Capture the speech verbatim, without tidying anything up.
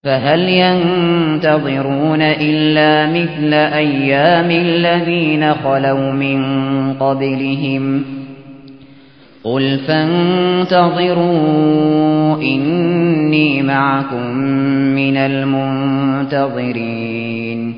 فهل ينتظرون إلا مثل أيام الذين خلوا من قبلهم قل فانتظروا إني معكم من المنتظرين